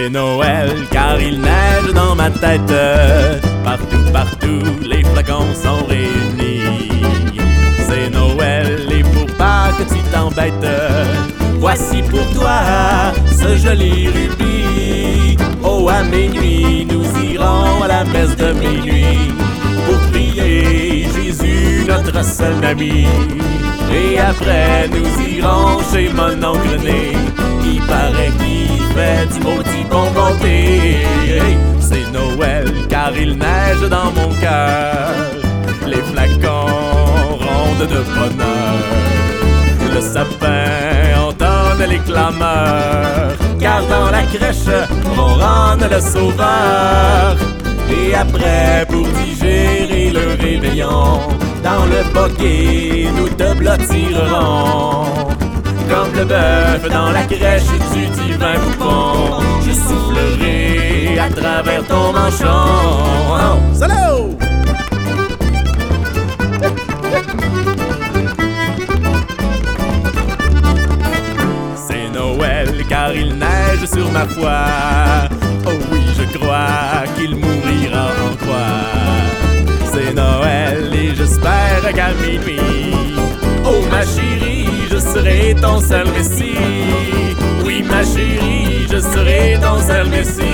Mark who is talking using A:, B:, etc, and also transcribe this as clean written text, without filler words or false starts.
A: C'est Noël car il neige dans ma tête. Partout, partout, les flacons sont réunis. C'est Noël et pour pas que tu t'embêtes, voici pour toi ce joli rubis. Oh, à minuit, nous irons à la messe de minuit pour prier Jésus, notre seul ami. Et après, nous irons chez mon oncle Né, qui paraît qu'il fait du maudit bonbonté. C'est Noël car il neige dans mon cœur, les flacons rondent de bonheur. Le sapin entonne les clameurs, car dans la crèche ronronne le sauveur. Et après, pour digérer le réveillon, dans le bokeh nous te blottirons. Comme le bœuf dans la crèche du divin poupon, je soufflerai à travers ton manchon. Oh, salut! C'est Noël car il neige sur ma foi. Oh oui, je crois qu'il mourira en croix. C'est Noël et j'espère qu'à minuit, oh ma chérie, je serai ton seul messie. Oui ma chérie, je serai ton seul messie.